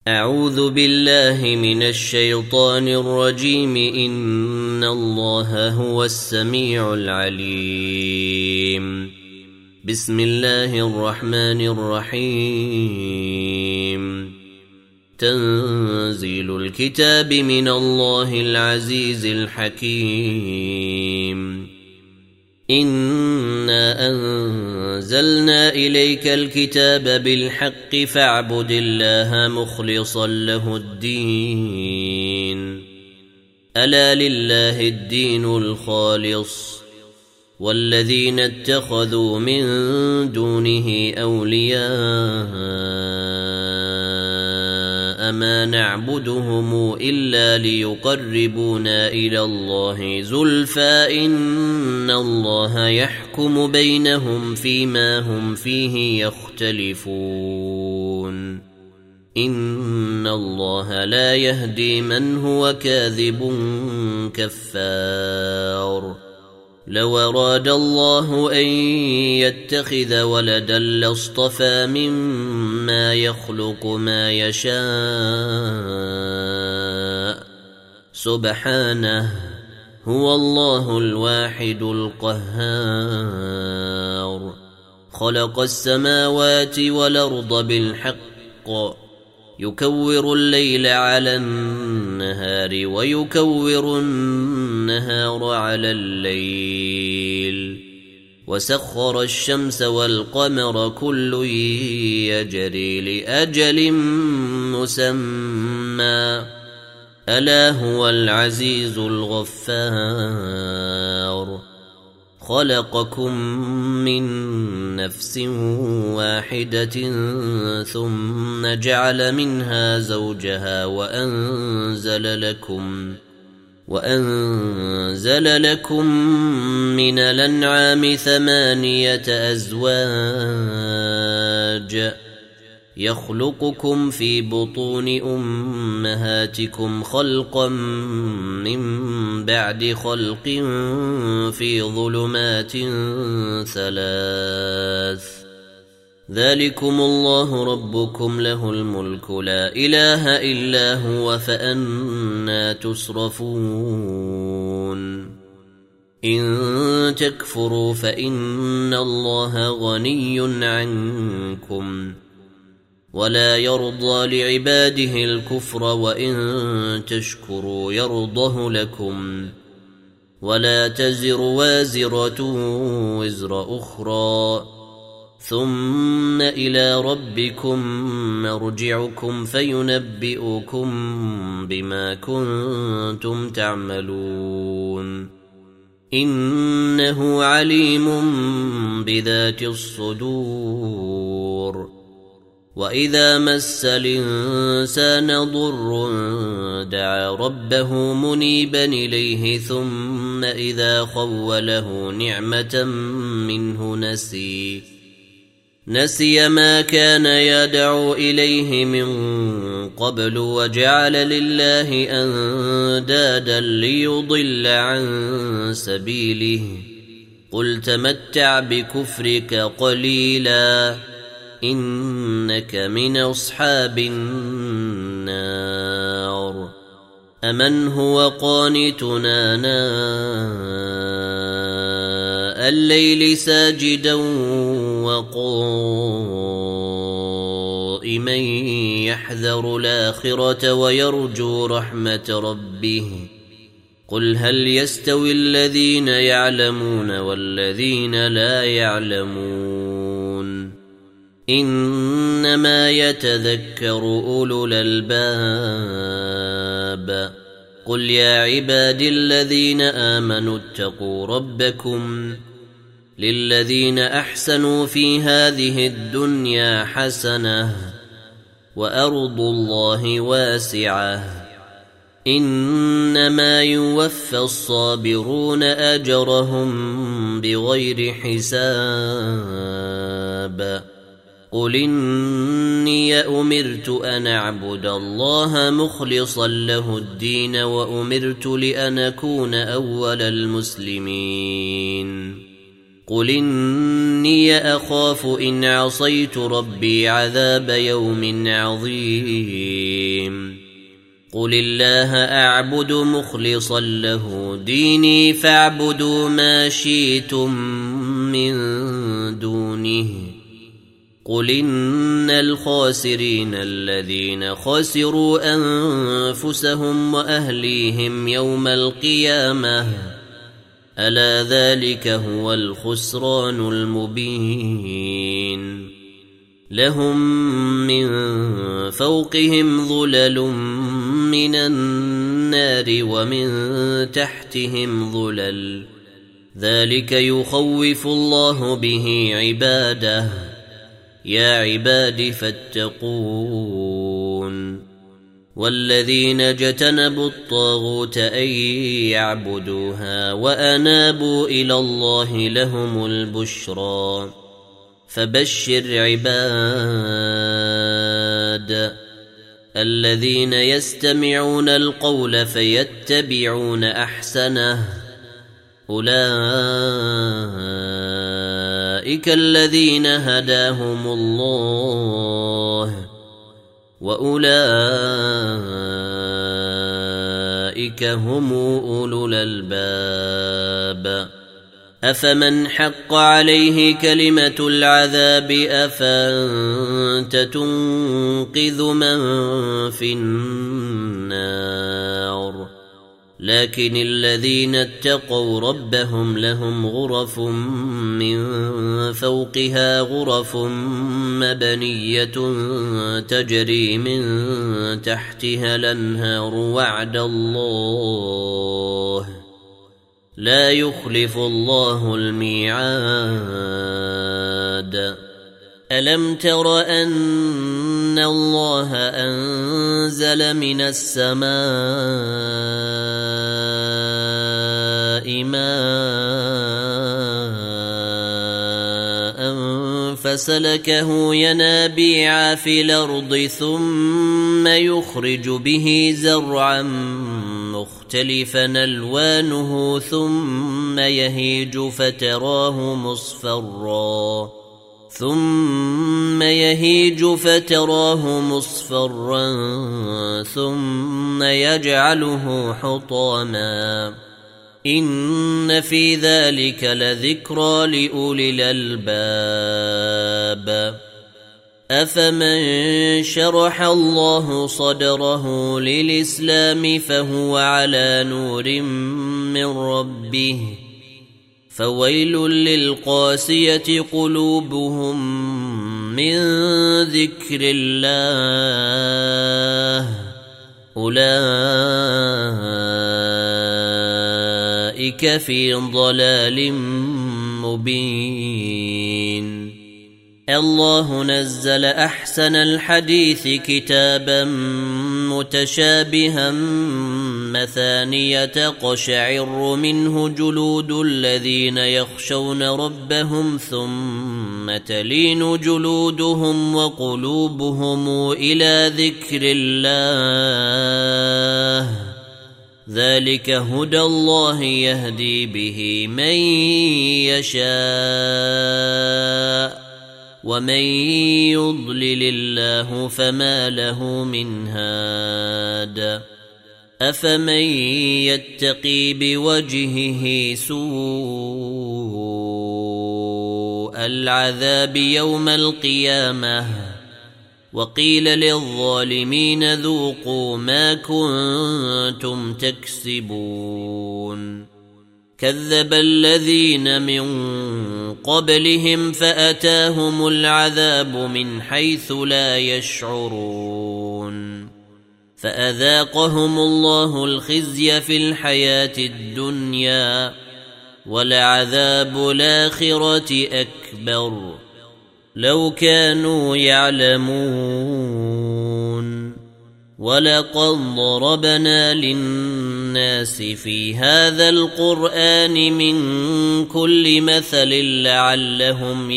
أعوذ بالله من الشيطان الرجيم. إن الله هو السميع العليم. بسم الله الرحمن الرحيم. تنزيل الكتاب من الله العزيز الحكيم. إنا أنزلنا إليك الكتاب بالحق فاعبد الله مخلصا له الدين. ألا لله الدين الخالص والذين اتخذوا من دونه أولياء ما نعبدهم إلا ليقربونا إلى الله زلفى إن الله يحكم بينهم فيما هم فيه يختلفون. إن الله لا يهدي من هو كاذب كفار. لو أراد الله أن يتخذ ولدا لاصطفى مما يخلق ما يشاء سبحانه هو الله الواحد القهار. خلق السماوات والأرض بالحق يكور الليل على النهار ويكور النهار على الليل وسخر الشمس والقمر كل يجري لأجل مسمى ألا هو العزيز الغفار. خلقكم من نفس واحدة ثم جعل منها زوجها وأنزل لكم من الأنعام 8 أزواج يخلقكم في بطون أمهاتكم خلقا من بعد خلق في ظلمات 3. ذلكم الله ربكم له الملك لا إله إلا هو فأنى تصرفون. إن تكفروا فإن الله غني عنكم ولا يرضى لعباده الكفر وإن تشكروا يرضه لكم ولا تزر وازرة وزر أخرى ثم إلى ربكم مرجعكم فينبئكم بما كنتم تعملون. إنه عليم بذات الصدور. وإذا مس الإنسان ضر دعا ربه منيبا إليه ثم إذا خوله نعمة منه نسي ما كان يدعو إليه من قبل وجعل لله أندادا ليضل عن سبيله. قل تمتع بكفرك قليلا إنك من أصحاب النار. أمن هو قانتنا آناء الليل ساجدا وقائما يحذر الآخرة ويرجو رحمة ربه. قل هل يستوي الذين يعلمون والذين لا يعلمون إنما يتذكر أولو الألباب. قل يا عبادي الذين آمنوا اتقوا ربكم للذين أحسنوا في هذه الدنيا حسنة وأرض الله واسعة إنما يوفى الصابرون أجرهم بغير حساب. قل إني أمرت أن أعبد الله مخلصا له الدين وأمرت لأن أكون أول المسلمين. قل إني أخاف إن عصيت ربي عذاب يوم عظيم قل الله أعبد مخلصا له ديني فاعبدوا ما شئتم من دونه قل إن الخاسرين الذين خسروا أنفسهم وأهليهم يوم القيامة ألا ذلك هو الخسران المبين لهم من فوقهم ظلل من النار ومن تحتهم ظلل ذلك يخوف الله به عباده يا عباد فاتقون والذين اجتنبوا الطاغوت أن يعبدوها وأنابوا إلى الله لهم البشرى فبشر عباد الذين يستمعون القول فيتبعون أحسنه أولئك الذين هداهم الله وأولئك هم أولو الألباب أفمن حق عليه كلمة العذاب أفأنت تنقذ من في النار لكن الذين اتقوا ربهم لهم غرف من فوقها غرف مبنية تجري من تحتها الأنهار وعد الله لا يخلف الله الميعاد ألم تر أن الله أنزل من السماء ماء فسلكه ينابيع في الأرض ثم يخرج به زرعا مختلفا ألوانه ثم يهيج فتراه مصفرا ثم يجعله حطاما إن في ذلك لذكرى لأولي الألباب أفمن شرح الله صدره للإسلام فهو على نور من ربه فويل للقاسية قلوبهم من ذكر الله أولئك في ضلال مبين الله نزل أحسن الحديث كتابا متشابها مثانية قشعر منه جلود الذين يخشون ربهم ثم تلين جلودهم وقلوبهم إلى ذكر الله ذلك هدى الله يهدي به من يشاء ومن يضلل الله فما له من هاد أفمن يتقي بوجهه سوء العذاب يوم القيامة وقيل للظالمين ذوقوا ما كنتم تكسبون كذب الذين من قبلهم فأتاهم العذاب من حيث لا يشعرون فأذاقهم الله الخزي في الحياة الدنيا ولعذاب الآخرة أكبر لو كانوا يعلمون ولقد ضربنا للناس في هذا القرآن من كل مثل لعلهم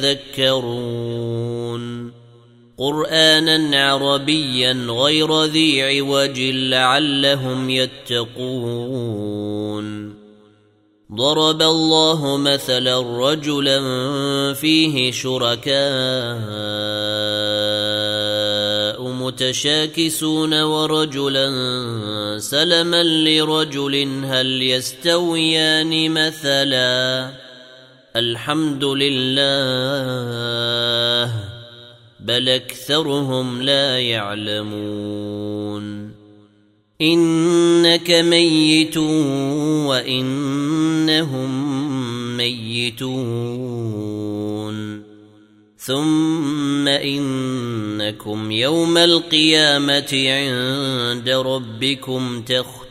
يتذكرون قرآنا عربيا غير ذي عوج لعلهم يتقون ضرب الله مثلا رجلا فيه شركاء متشاكسون ورجلا سلما لرجل هل يستويان مثلا الحمد لله بل أكثرهم لا يعلمون إنك ميت وإنهم ميتون ثم إنكم يوم القيامة عند ربكم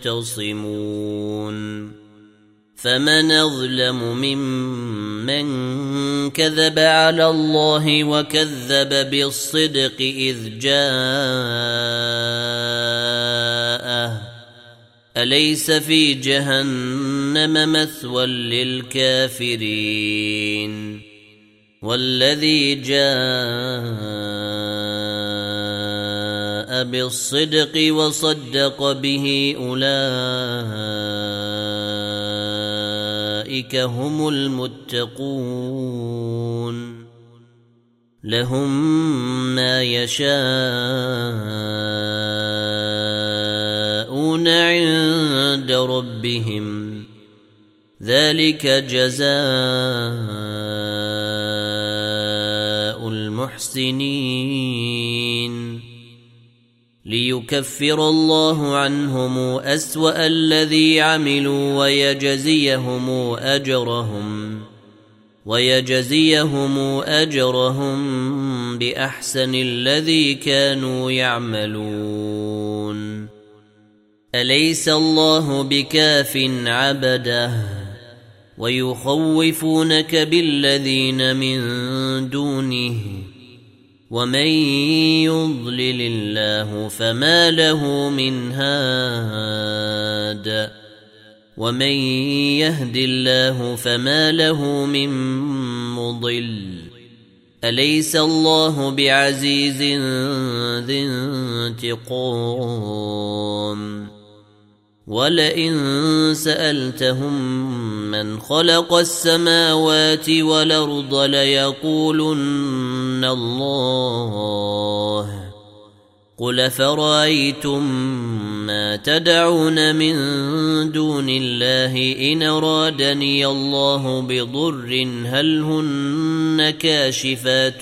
تختصمون فمن أظلم ممن كذب على الله وكذب بالصدق إذ جاءه أليس في جهنم مثوى للكافرين والذي جاء بالصدق وصدق به أولئك هم المتقون لهم ما يشاءون عند ربهم ذلك جزاء المحسنين ليكفر الله عنهم أسوأ الذي عملوا ويجزيهم أجرهم بأحسن الذي كانوا يعملون أليس الله بكاف عبده ويخوفونك بالذين من دونه ومن يضلل الله فما له من هاد ومن يهد الله فما له من مضل أليس الله بعزيز ذي انتقام ولئن سألتهم من خلق السماوات والأرض ليقولن الله قل فرأيتم ما تدعون من دون الله إن أرادني الله بضر هل هن كاشفات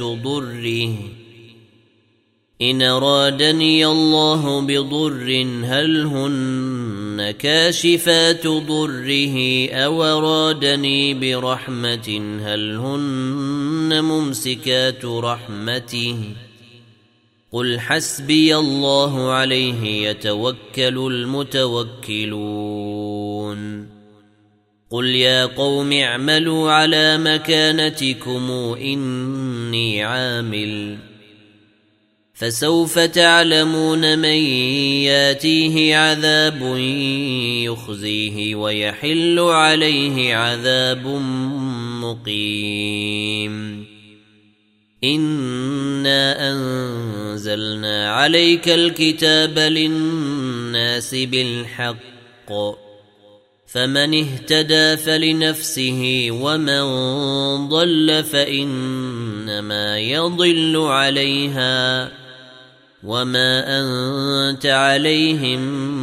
ضره أو أرادني برحمة هل هن ممسكات رحمته قل حسبي الله عليه يتوكل المتوكلون قل يا قوم اعملوا على مكانتكم إني عامل فسوف تعلمون من ياتيه عذاب يخزيه ويحل عليه عذاب مقيم إنا أنزلنا عليك الكتاب للناس بالحق فمن اهتدى فلنفسه ومن ضل فإنما يضل عليها وما أنت عليهم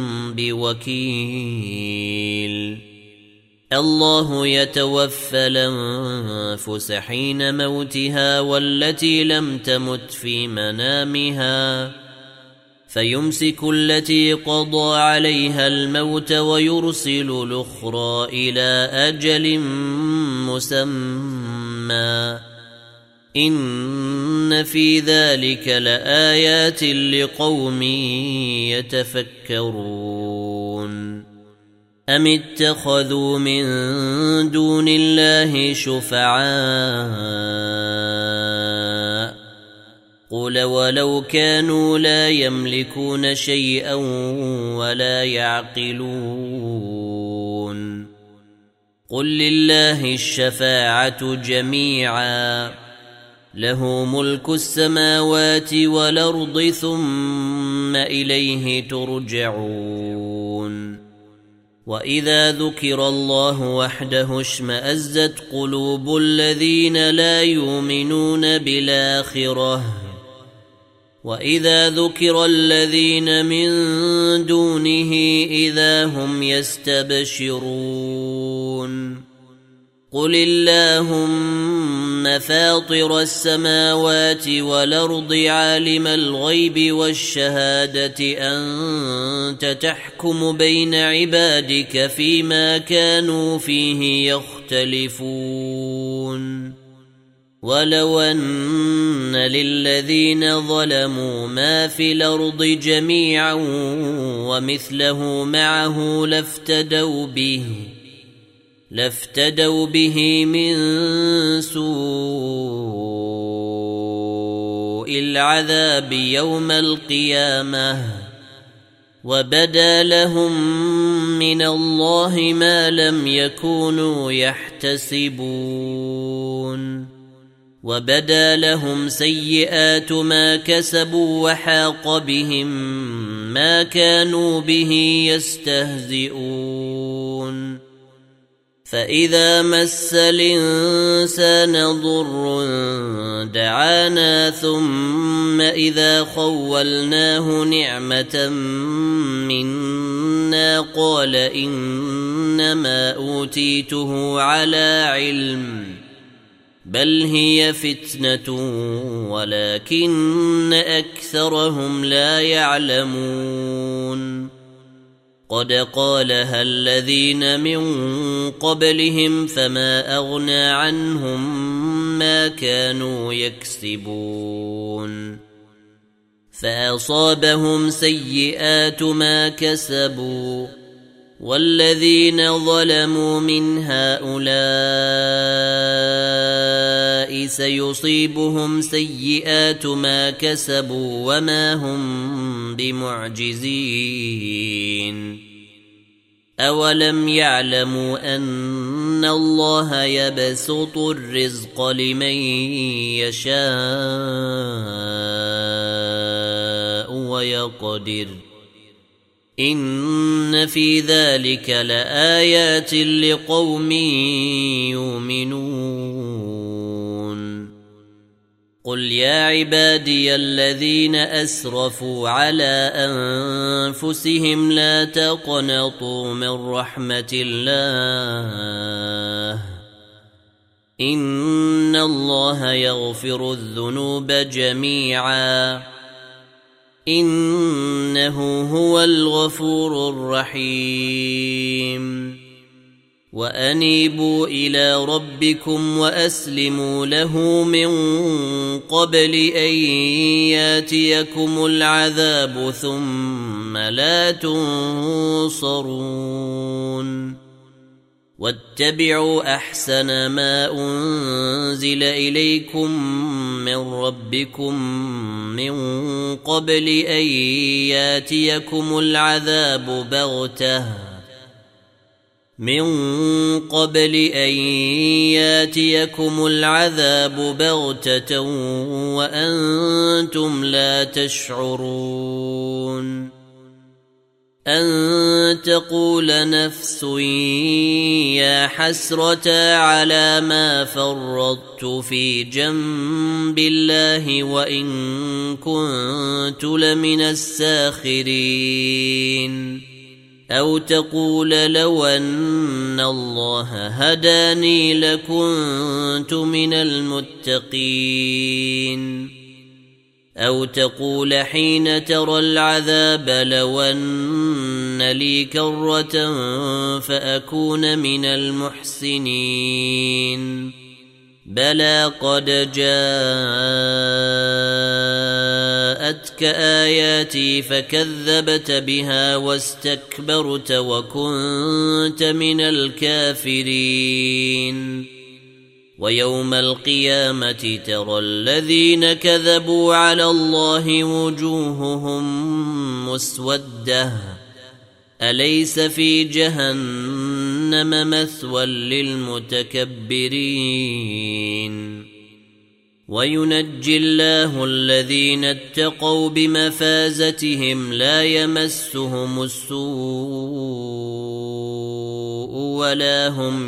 بوكيل الله يتوفى الأنفس حين موتها والتي لم تمت في منامها فيمسك التي قضى عليها الموت ويرسل الأخرى إلى أجل مسمى إن في ذلك لآيات لقوم يتفكرون أم اتخذوا من دون الله شفعاء قل ولو كانوا لا يملكون شيئا ولا يعقلون قل لله الشفاعة جميعا له ملك السماوات والأرض ثم إليه ترجعون وإذا ذكر الله وحده اشمأزت قلوب الذين لا يؤمنون بالآخرة وإذا ذكر الذين من دونه إذا هم يستبشرون قل اللهم فاطر السماوات والأرض عالم الغيب والشهادة أنت تحكم بين عبادك فيما كانوا فيه يختلفون ولو أن للذين ظلموا ما في الأرض جميعا ومثله معه لافتدوا به من سوء العذاب يوم القيامة وبدا لهم من الله ما لم يكونوا يحتسبون وبدا لهم سيئات ما كسبوا وحاق بهم ما كانوا به يستهزئون فإذا مس الإنسان ضر دعانا ثم إذا خولناه نعمة منا قال إنما أوتيته على علم بل هي فتنة ولكن أكثرهم لا يعلمون قد قالها الذين من قبلهم فما أغنى عنهم ما كانوا يكسبون فأصابهم سيئات ما كسبوا والذين ظلموا من هؤلاء سيصيبهم سيئات ما كسبوا وما هم بمعجزين أولم يعلموا أن الله يبسط الرزق لمن يشاء ويقدر إن في ذلك لآيات لقوم يؤمنون قل يا عبادي الذين أسرفوا على أنفسهم لا تقنطوا من رحمة الله إن الله يغفر الذنوب جميعا إنه هو الغفور الرحيم وأنيبوا إلى ربكم وأسلموا له من قبل أن ياتيكم العذاب ثم لا تنصرون واتبعوا أحسن ما أنزل إليكم من ربكم من قبل أن ياتيكم العذاب بغتة وأنتم لا تشعرون أن تقول نفس يا حسرة على ما فرطت في جنب الله وإن كنت لمن الساخرين أو تقول لو أن الله هداني لكنت من المتقين أو تقول حين ترى العذاب لو أن لي كرة فأكون من المحسنين بلى قد جاءتك آياتي فكذبت بها واستكبرت وكنت من الكافرين ويوم القيامة ترى الذين كذبوا على الله وجوههم مسودة أليس في جهنم مثوى للمتكبرين وينجي الله الذين اتقوا بمفازتهم لا يمسهم السوء ولا هم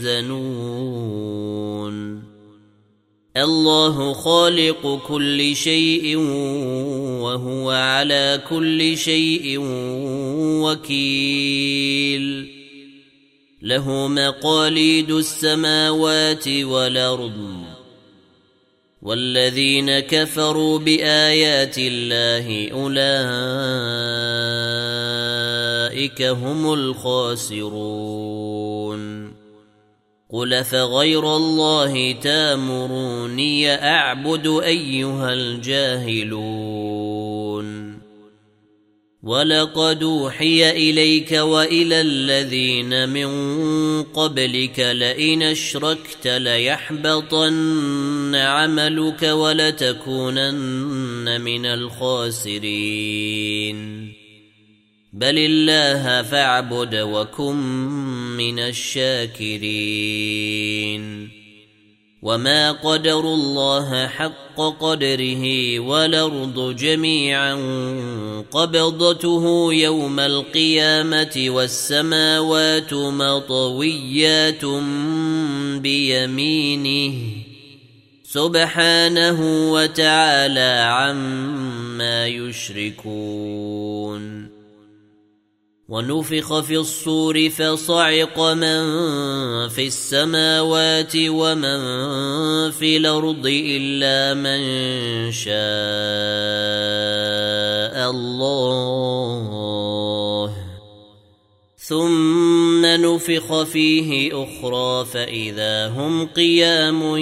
يحزنون الله خالق كل شيء وهو على كل شيء وكيل له مقاليد السماوات والأرض والذين كفروا بآيات الله أولئك هم الخاسرون قل فغير الله تامروني أعبد أيها الجاهلون ولقد أوحي إليك وإلى الذين من قبلك لئن أشركت ليحبطن عملك ولتكونن من الخاسرين بل الله فاعبد وكن من الشاكرين وما قدروا الله حق قدره والأرض جميعا قبضته يوم القيامة والسماوات مطويات بيمينه سبحانه وتعالى عما يشركون ونفخ في الصور فصعق من في السماوات ومن في الأرض إلا من شاء الله ثم نفخ فيه أخرى فإذا هم قيام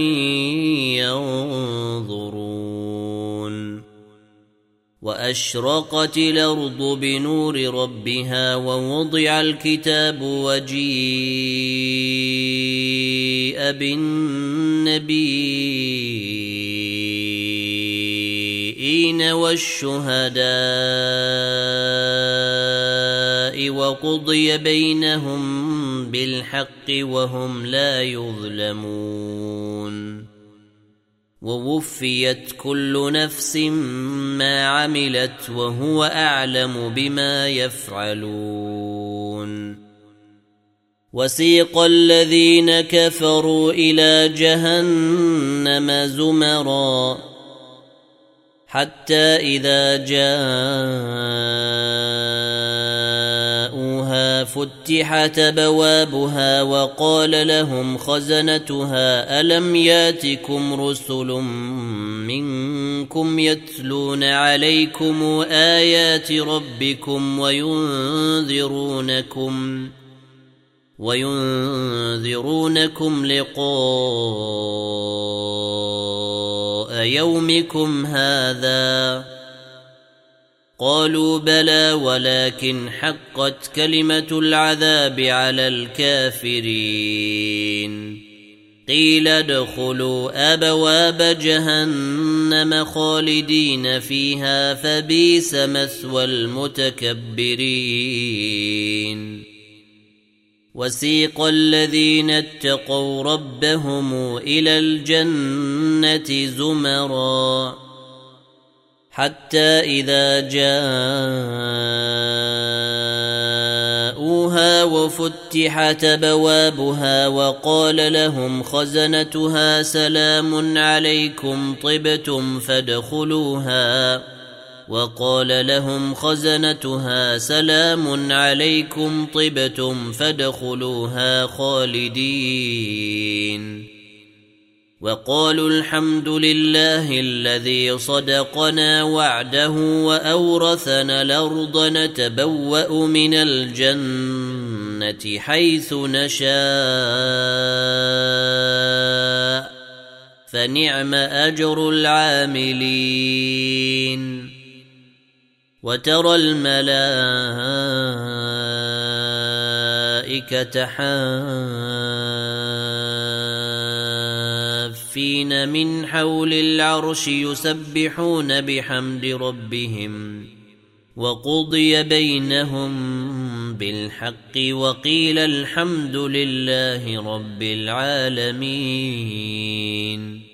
ينظرون وأشرقت الأرض بنور ربها ووضع الكتاب وجيء بالنبيين والشهداء وقضي بينهم بالحق وهم لا يظلمون ووفيت كل نفس ما عملت وهو أعلم بما يفعلون وسيق الذين كفروا إلى جهنم زمرا حتى إذا جاءوها فتحت بوابها وقال لهم خزنتها ألم ياتكم رسل منكم يتلون عليكم آيات ربكم وينذرونكم لقاء يومكم هذا قالوا بلى ولكن حقت كلمة العذاب على الكافرين قيل ادخلوا أبواب جهنم خالدين فيها فبئس مثوى المتكبرين وسيق الذين اتقوا ربهم إلى الجنة زمرا حتى إذا جاءوها وفتحت بوابها وقال لهم خزنتها سلام عليكم طبتم فادخلوها خالدين وقالوا الحمد لله الذي صدقنا وعده وأورثنا الأرض نتبوأ من الجنة حيث نشاء فنعم أجر العاملين وترى الملائكة حافين من حول العرش يسبحون بحمد ربهم وقضي بينهم بالحق وقيل الحمد لله رب العالمين